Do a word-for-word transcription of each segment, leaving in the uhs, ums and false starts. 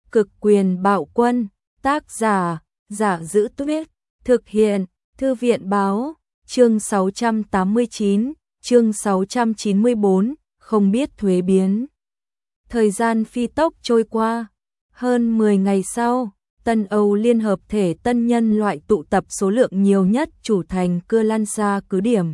Cực quyền bạo quân, tác giả, Giả Giữ Tuyết, thực hiện, Thư viện báo, chương sáu trăm tám mươi chín, chương sáu trăm chín mươi bốn, không biết thuế biến. Thời gian phi tốc trôi qua, hơn mười ngày sau, Tân Âu Liên Hợp Thể tân nhân loại tụ tập số lượng nhiều nhất chủ thành Cưa Lan Sa cứ điểm.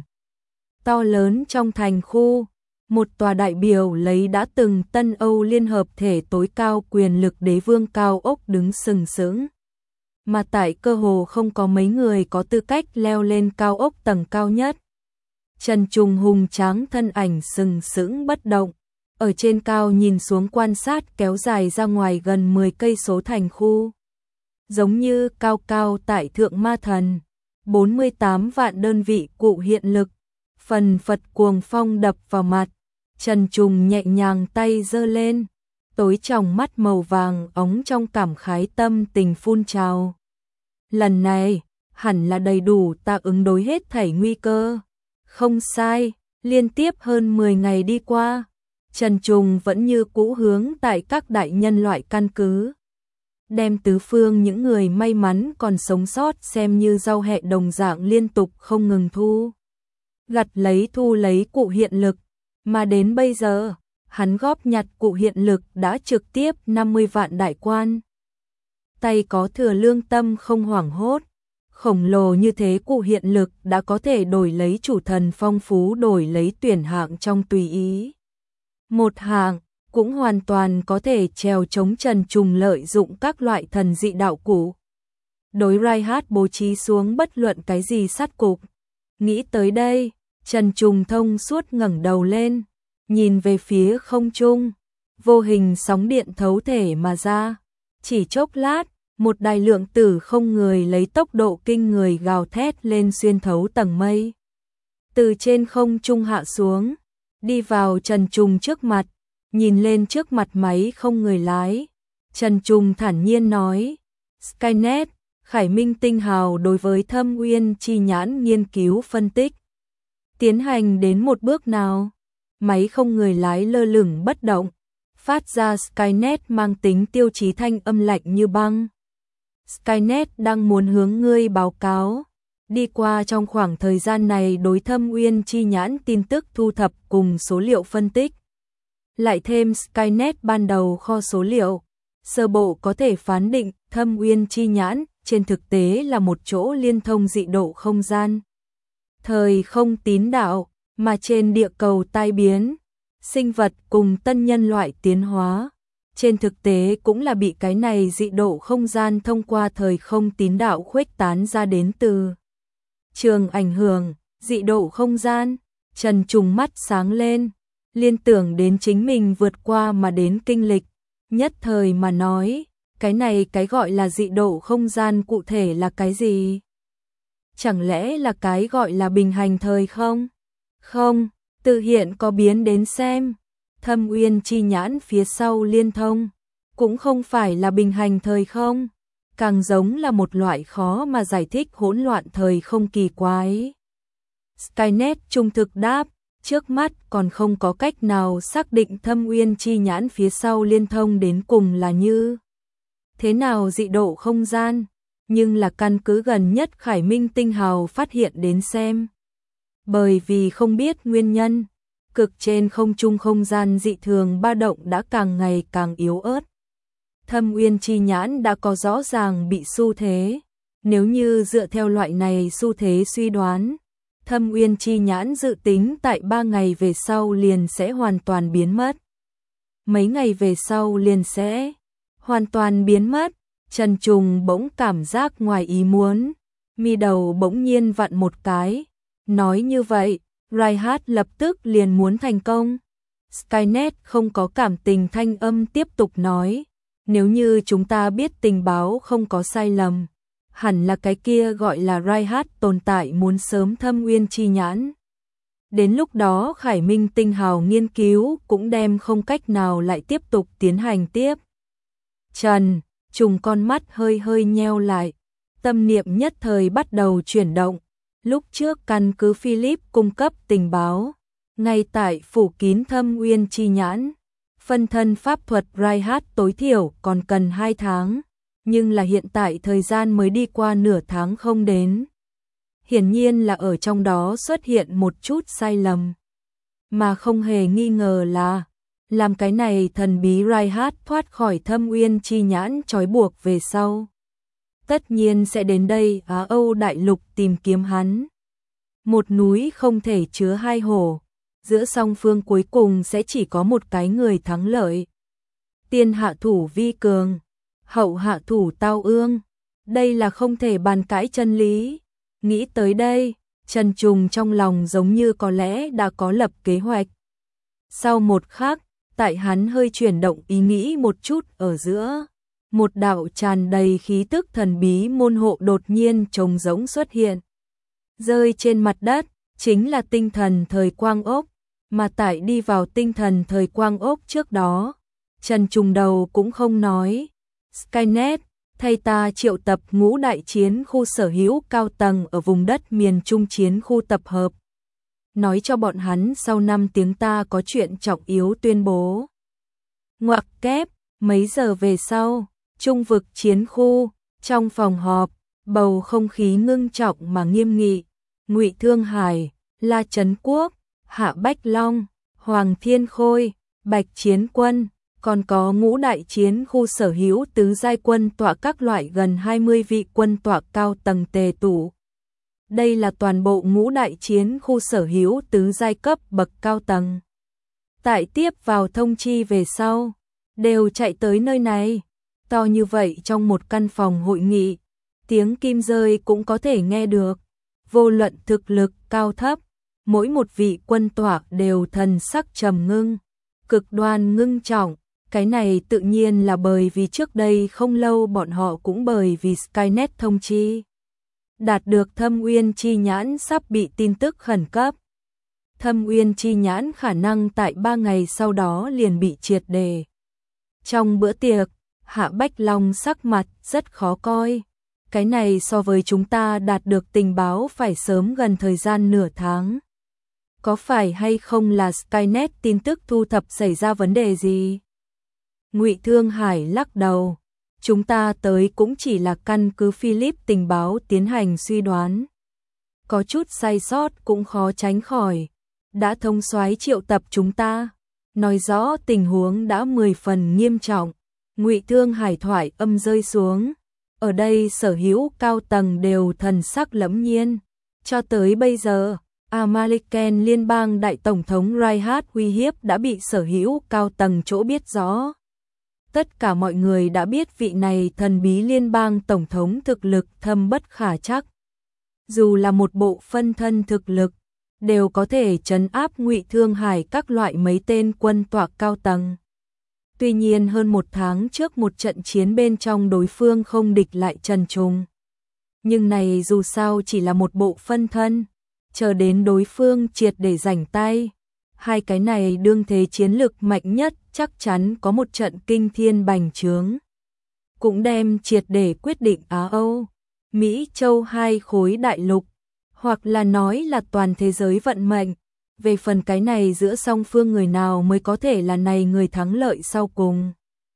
To lớn trong thành khu, một tòa đại biểu lấy đã từng Tân Âu Liên Hợp Thể tối cao quyền lực đế vương cao ốc đứng sừng sững. Mà tại cơ hồ không có mấy người có tư cách leo lên cao ốc tầng cao nhất. Trần Trùng hùng tráng thân ảnh sừng sững bất động, ở trên cao nhìn xuống quan sát kéo dài ra ngoài gần mười cây số thành khu. Giống như cao cao tại Thượng Ma Thần, bốn mươi tám vạn đơn vị cụ hiện lực, phần phật cuồng phong đập vào mặt, Trần Trùng nhẹ nhàng tay giơ lên, tối tròng mắt màu vàng óng trong cảm khái tâm tình phun trào. Lần này, hẳn là đầy đủ ta ứng đối hết thảy nguy cơ. Không sai, liên tiếp hơn mười ngày đi qua, Trần Trùng vẫn như cũ hướng tại các đại nhân loại căn cứ. Đem tứ phương những người may mắn còn sống sót xem như rau hẹ đồng dạng liên tục không ngừng thu. Gặt lấy thu lấy cụ hiện lực, mà đến bây giờ, hắn góp nhặt cụ hiện lực đã trực tiếp năm mươi vạn đại quan. Tay có thừa lương tâm không hoảng hốt, khổng lồ như thế cụ hiện lực đã có thể đổi lấy chủ thần phong phú, đổi lấy tuyển hạng trong tùy ý. Một hạng cũng hoàn toàn có thể trèo chống Trần Trùng lợi dụng các loại thần dị đạo cụ. Đối Reinhardt bố trí xuống bất luận cái gì sát cục. Nghĩ tới đây, Trần Trùng thông suốt ngẩng đầu lên, nhìn về phía không trung, vô hình sóng điện thấu thể mà ra. Chỉ chốc lát, một đài lượng tử không người lấy tốc độ kinh người gào thét lên xuyên thấu tầng mây. Từ trên không trung hạ xuống, đi vào Trần Trùng trước mặt, nhìn lên trước mặt máy không người lái. Trần Trùng thản nhiên nói, Skynet, Khải Minh tinh hào đối với Thâm Uyên chi nhãn nghiên cứu phân tích. Tiến hành đến một bước nào? Máy không người lái lơ lửng bất động, phát ra Skynet mang tính tiêu chí thanh âm lạnh như băng. Skynet đang muốn hướng ngươi báo cáo. Đi qua trong khoảng thời gian này đối Thâm Uyên chi nhãn tin tức thu thập cùng số liệu phân tích. Lại thêm Skynet ban đầu kho số liệu, sơ bộ có thể phán định Thâm Uyên chi nhãn trên thực tế là một chỗ liên thông dị độ không gian. Thời không tín đạo, mà trên địa cầu tai biến, sinh vật cùng tân nhân loại tiến hóa, trên thực tế cũng là bị cái này dị độ không gian thông qua thời không tín đạo khuếch tán ra đến từ trường ảnh hưởng, dị độ không gian. Trần Trùng mắt sáng lên, liên tưởng đến chính mình vượt qua mà đến kinh lịch, nhất thời mà nói, cái này cái gọi là dị độ không gian cụ thể là cái gì? Chẳng lẽ là cái gọi là bình hành thời không? Không, tự hiện có biến đến xem. Thâm Uyên chi nhãn phía sau liên thông, cũng không phải là bình hành thời không, càng giống là một loại khó mà giải thích hỗn loạn thời không kỳ quái. Skynet trung thực đáp, trước mắt còn không có cách nào xác định Thâm Uyên chi nhãn phía sau liên thông đến cùng là như thế nào dị độ không gian, nhưng là căn cứ gần nhất Khải Minh tinh hào phát hiện đến xem. Bởi vì không biết nguyên nhân, cực trên không trung không gian dị thường ba động đã càng ngày càng yếu ớt. Thâm Uyên chi nhãn đã có rõ ràng bị xu thế. Nếu như dựa theo loại này xu thế suy đoán, Thâm Uyên chi nhãn dự tính tại ba ngày về sau liền sẽ hoàn toàn biến mất. Mấy ngày về sau liền sẽ hoàn toàn biến mất. Trần Trùng bỗng cảm giác ngoài ý muốn, mi đầu bỗng nhiên vặn một cái. Nói như vậy, Reinhardt lập tức liền muốn thành công. Skynet không có cảm tình thanh âm tiếp tục nói, nếu như chúng ta biết tình báo không có sai lầm, hẳn là cái kia gọi là Reinhardt tồn tại muốn sớm Thâm Uyên chi nhãn. Đến lúc đó Khải Minh tinh hào nghiên cứu cũng đem không cách nào lại tiếp tục tiến hành tiếp. Trần Trùng con mắt hơi hơi nheo lại, tâm niệm nhất thời bắt đầu chuyển động. Lúc trước căn cứ Philip cung cấp tình báo, ngay tại phủ kín Thâm Uyên chi nhãn, Phân thân pháp thuật Reinhardt tối thiểu còn cần hai tháng, nhưng là hiện tại thời gian mới đi qua nửa tháng không đến. Hiển nhiên là ở trong đó xuất hiện một chút sai lầm. Mà không hề nghi ngờ là, làm cái này thần bí Reinhardt thoát khỏi thâm uyên chi nhãn trói buộc về sau. Tất nhiên sẽ đến đây Á Âu đại lục tìm kiếm hắn. Một núi không thể chứa hai hổ, giữa song phương cuối cùng sẽ chỉ có một cái người thắng lợi. Tiên hạ thủ vi cường, hậu hạ thủ tao ương, đây là không thể bàn cãi chân lý. Nghĩ tới đây, Trần Trùng trong lòng giống như có lẽ đã có lập kế hoạch. Sau một khắc, tại hắn hơi chuyển động ý nghĩ một chút ở giữa, một đạo tràn đầy khí tức thần bí môn hộ đột nhiên trống rỗng xuất hiện. Rơi trên mặt đất, chính là tinh thần thời quang ốc, mà tại đi vào tinh thần thời quang ốc trước đó, Trần Trùng đầu cũng không nói. Skynet, thay ta triệu tập ngũ đại chiến khu sở hữu cao tầng ở vùng đất miền Trung chiến khu tập hợp. Nói cho bọn hắn sau năm tiếng ta có chuyện trọng yếu tuyên bố. Ngoặc kép, mấy giờ về sau, Trung vực chiến khu, trong phòng họp, bầu không khí ngưng trọng mà nghiêm nghị. Ngụy Thương Hải, La Trấn Quốc, Hạ Bách Long, Hoàng Thiên Khôi, Bạch Chiến Quân, còn có ngũ đại chiến khu sở hữu tứ giai quân tọa các loại gần hai mươi vị quân tọa cao tầng tề tụ. Đây là toàn bộ ngũ đại chiến khu sở hữu tứ giai cấp bậc cao tầng. Tại tiếp vào thông chi về sau, đều chạy tới nơi này. To như vậy trong một căn phòng hội nghị, tiếng kim rơi cũng có thể nghe được. Vô luận thực lực cao thấp, mỗi một vị quân tọa đều thần sắc trầm ngưng, cực đoan ngưng trọng. Cái này tự nhiên là bởi vì trước đây không lâu bọn họ cũng bởi vì Skynet thông chi. Đạt được Thâm Uyên chi nhãn sắp bị tin tức khẩn cấp. Thâm Uyên chi nhãn khả năng tại ba ngày sau đó liền bị triệt đề. Trong bữa tiệc, Hạ Bách Long sắc mặt rất khó coi. Cái này so với chúng ta đạt được tình báo phải sớm gần thời gian nửa tháng. Có phải hay không là Skynet tin tức thu thập xảy ra vấn đề gì? Ngụy Thương Hải lắc đầu. Chúng ta tới cũng chỉ là căn cứ Philip tình báo tiến hành suy đoán. Có chút sai sót cũng khó tránh khỏi. Đã thông soái triệu tập chúng ta, nói rõ tình huống đã mười phần nghiêm trọng. Ngụy Thương Hải thoại âm rơi xuống. Ở đây sở hữu cao tầng đều thần sắc lẫm nhiên. Cho tới bây giờ, American liên bang đại tổng thống Reinhardt uy hiếp đã bị sở hữu cao tầng chỗ biết rõ. Tất cả mọi người đã biết vị này thần bí liên bang tổng thống thực lực thâm bất khả trắc. Dù là một bộ phân thân thực lực, đều có thể trấn áp Ngụy Thương Hải các loại mấy tên quân tọa cao tầng. Tuy nhiên hơn một tháng trước một trận chiến bên trong đối phương không địch lại Trần Trùng. Nhưng này dù sao chỉ là một bộ phân thân, chờ đến đối phương triệt để rảnh tay. Hai cái này đương thế chiến lực mạnh nhất chắc chắn có một trận kinh thiên bành trướng. Cũng đem triệt để quyết định Á Âu, Mỹ Châu hai khối đại lục, hoặc là nói là toàn thế giới vận mệnh. Về phần cái này giữa song phương người nào mới có thể là này người thắng lợi sau cùng.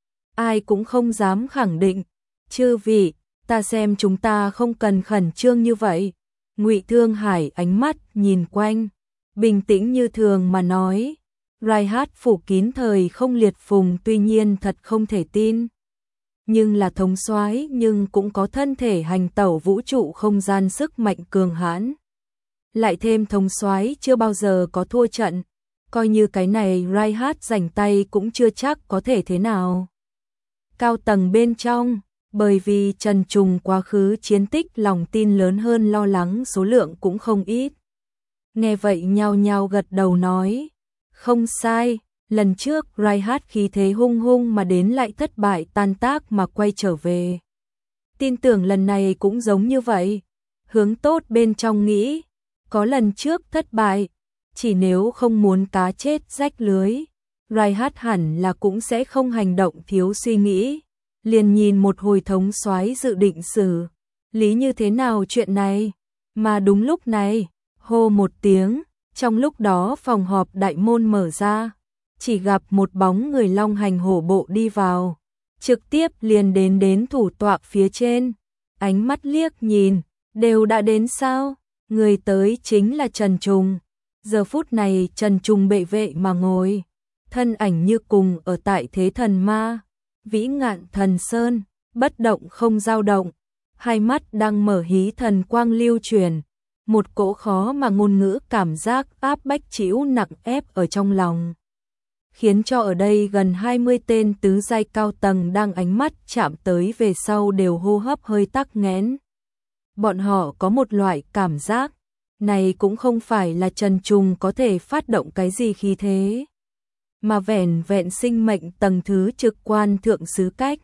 Ai cũng không dám khẳng định. Chư vị, ta xem chúng ta không cần khẩn trương như vậy. Ngụy Thương Hải ánh mắt nhìn quanh, bình tĩnh như thường mà nói. Reinhardt phủ kín thời không liệt phùng tuy nhiên thật không thể tin. Nhưng là thống soái nhưng cũng có thân thể hành tẩu vũ trụ không gian sức mạnh cường hãn. Lại thêm thống soái chưa bao giờ có thua trận, coi như cái này Reinhardt rảnh tay cũng chưa chắc có thể thế nào. Cao tầng bên trong, bởi vì Trần Trùng quá khứ chiến tích lòng tin lớn hơn lo lắng số lượng cũng không ít. Nghe vậy nhao nhao gật đầu nói, không sai, lần trước Reinhardt khí thế hung hung mà đến lại thất bại tan tác mà quay trở về. Tin tưởng lần này cũng giống như vậy, hướng tốt bên trong nghĩ. Có lần trước thất bại, chỉ nếu không muốn cá chết rách lưới, Reinhardt hẳn là cũng sẽ không hành động thiếu suy nghĩ, liền nhìn một hồi thống soái dự định xử lý như thế nào chuyện này. Mà đúng lúc này, hô một tiếng, trong lúc đó phòng họp đại môn mở ra, chỉ gặp một bóng người long hành hổ bộ đi vào, trực tiếp liền đến đến thủ tọa phía trên, ánh mắt liếc nhìn, đều đã đến sao? Người tới chính là Trần Trùng. Giờ phút này Trần Trùng bệ vệ mà ngồi, thân ảnh như cùng ở tại thế thần ma, vĩ ngạn thần sơn, bất động không dao động, hai mắt đang mở hí thần quang lưu truyền, một cỗ khó mà ngôn ngữ cảm giác áp bách trĩu nặng ép ở trong lòng, khiến cho ở đây gần hai mươi tên tứ giai cao tầng đang ánh mắt chạm tới về sau đều hô hấp hơi tắc nghẽn. Bọn họ có một loại cảm giác, này cũng không phải là Trần Trùng có thể phát động cái gì khí thế, mà vẻn vẹn sinh mệnh tầng thứ trực quan thượng xứ cách.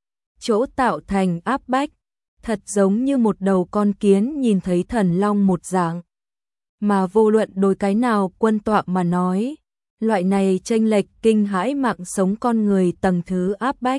Chỗ tạo thành áp bách, thật giống như một đầu con kiến nhìn thấy thần long một dạng. Mà vô luận đối cái nào quân tọa mà nói, loại này chênh lệch kinh hãi mạng sống con người tầng thứ áp bách,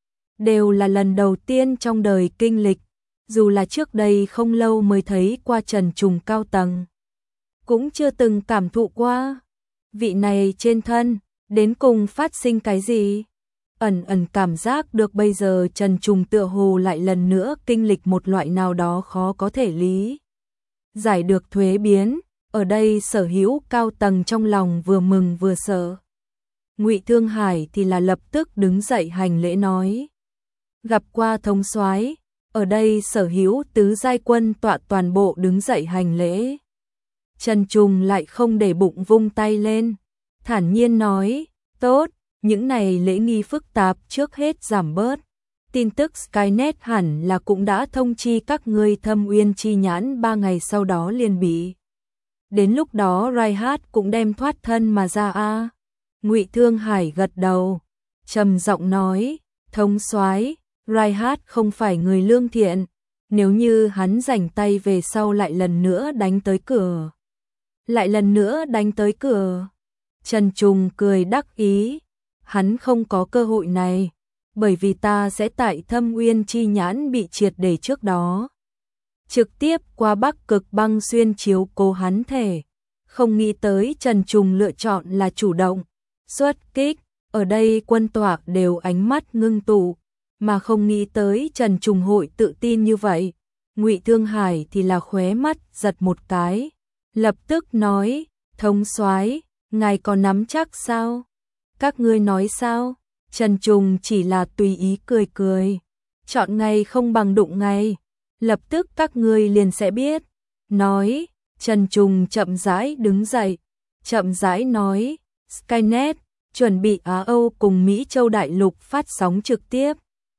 đều là lần đầu tiên trong đời kinh lịch, dù là trước đây không lâu mới thấy qua Trần Trùng cao tầng, cũng chưa từng cảm thụ qua. Vị này trên thân, đến cùng phát sinh cái gì? Ẩn ẩn cảm giác được bây giờ Trần Trùng tựa hồ lại lần nữa kinh lịch một loại nào đó khó có thể lý giải được thuế biến, ở đây sở hữu cao tầng trong lòng vừa mừng vừa sợ. Ngụy Thương Hải thì là lập tức đứng dậy hành lễ nói: "Gặp qua thống soái." Ở đây sở hữu tứ giai quân tọa toàn bộ đứng dậy hành lễ. Trần Trùng lại không để bụng vung tay lên, thản nhiên nói: "Tốt, những này lễ nghi phức tạp trước hết giảm bớt. Tin tức Skynet hẳn là cũng đã thông chi các ngươi Thâm Uyên chi nhãn ba ngày sau đó liền bị. Đến lúc đó Reinhardt cũng đem thoát thân mà ra a." Ngụy Thương Hải gật đầu, trầm giọng nói: "Thống soái, Reinhardt không phải người lương thiện, nếu như hắn rảnh tay về sau lại lần nữa đánh tới cửa." Lại lần nữa đánh tới cửa. Trần Trùng cười đắc ý, hắn không có cơ hội này, bởi vì ta sẽ tại Thâm Uyên chi nhãn bị triệt để trước đó trực tiếp qua Bắc Cực băng xuyên chiếu cố hắn thể. Không nghĩ tới Trần Trùng lựa chọn là chủ động xuất kích, ở đây quân tọa đều ánh mắt ngưng tụ, mà không nghĩ tới Trần Trùng hội tự tin như vậy. Ngụy Thương Hải thì là khóe mắt giật một cái, lập tức nói: "Thống soái, ngài có nắm chắc sao?" "Các ngươi nói sao?" Trần Trùng chỉ là tùy ý cười cười. "Chọn ngày không bằng đụng ngày, lập tức các ngươi liền sẽ biết." Nói, Trần Trùng chậm rãi đứng dậy, chậm rãi nói: "Skynet, chuẩn bị Á Âu cùng Mỹ Châu Đại Lục phát sóng trực tiếp.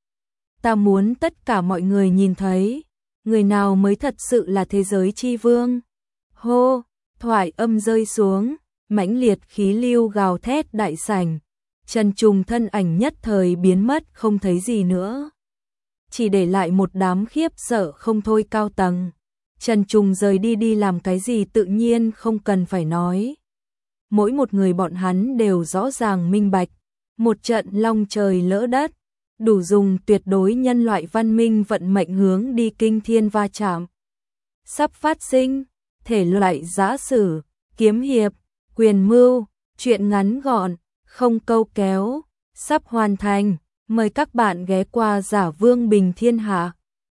Ta muốn tất cả mọi người nhìn thấy, người nào mới thật sự là thế giới chi vương." Hô, thoại âm rơi xuống, mãnh liệt khí lưu gào thét đại sảnh. Trần Trùng thân ảnh nhất thời biến mất không thấy gì nữa, chỉ để lại một đám khiếp sợ không thôi cao tầng. Trần Trùng rời đi đi làm cái gì tự nhiên không cần phải nói. Mỗi một người bọn hắn đều rõ ràng minh bạch, một trận long trời lỡ đất, đủ dùng tuyệt đối nhân loại văn minh vận mệnh hướng đi kinh thiên va chạm. Sắp phát sinh, thể loại giã sử, kiếm hiệp, quyền mưu, truyện ngắn gọn, không câu kéo, sắp hoàn thành. Mời các bạn ghé qua Giả Vương Bình Thiên Hạ.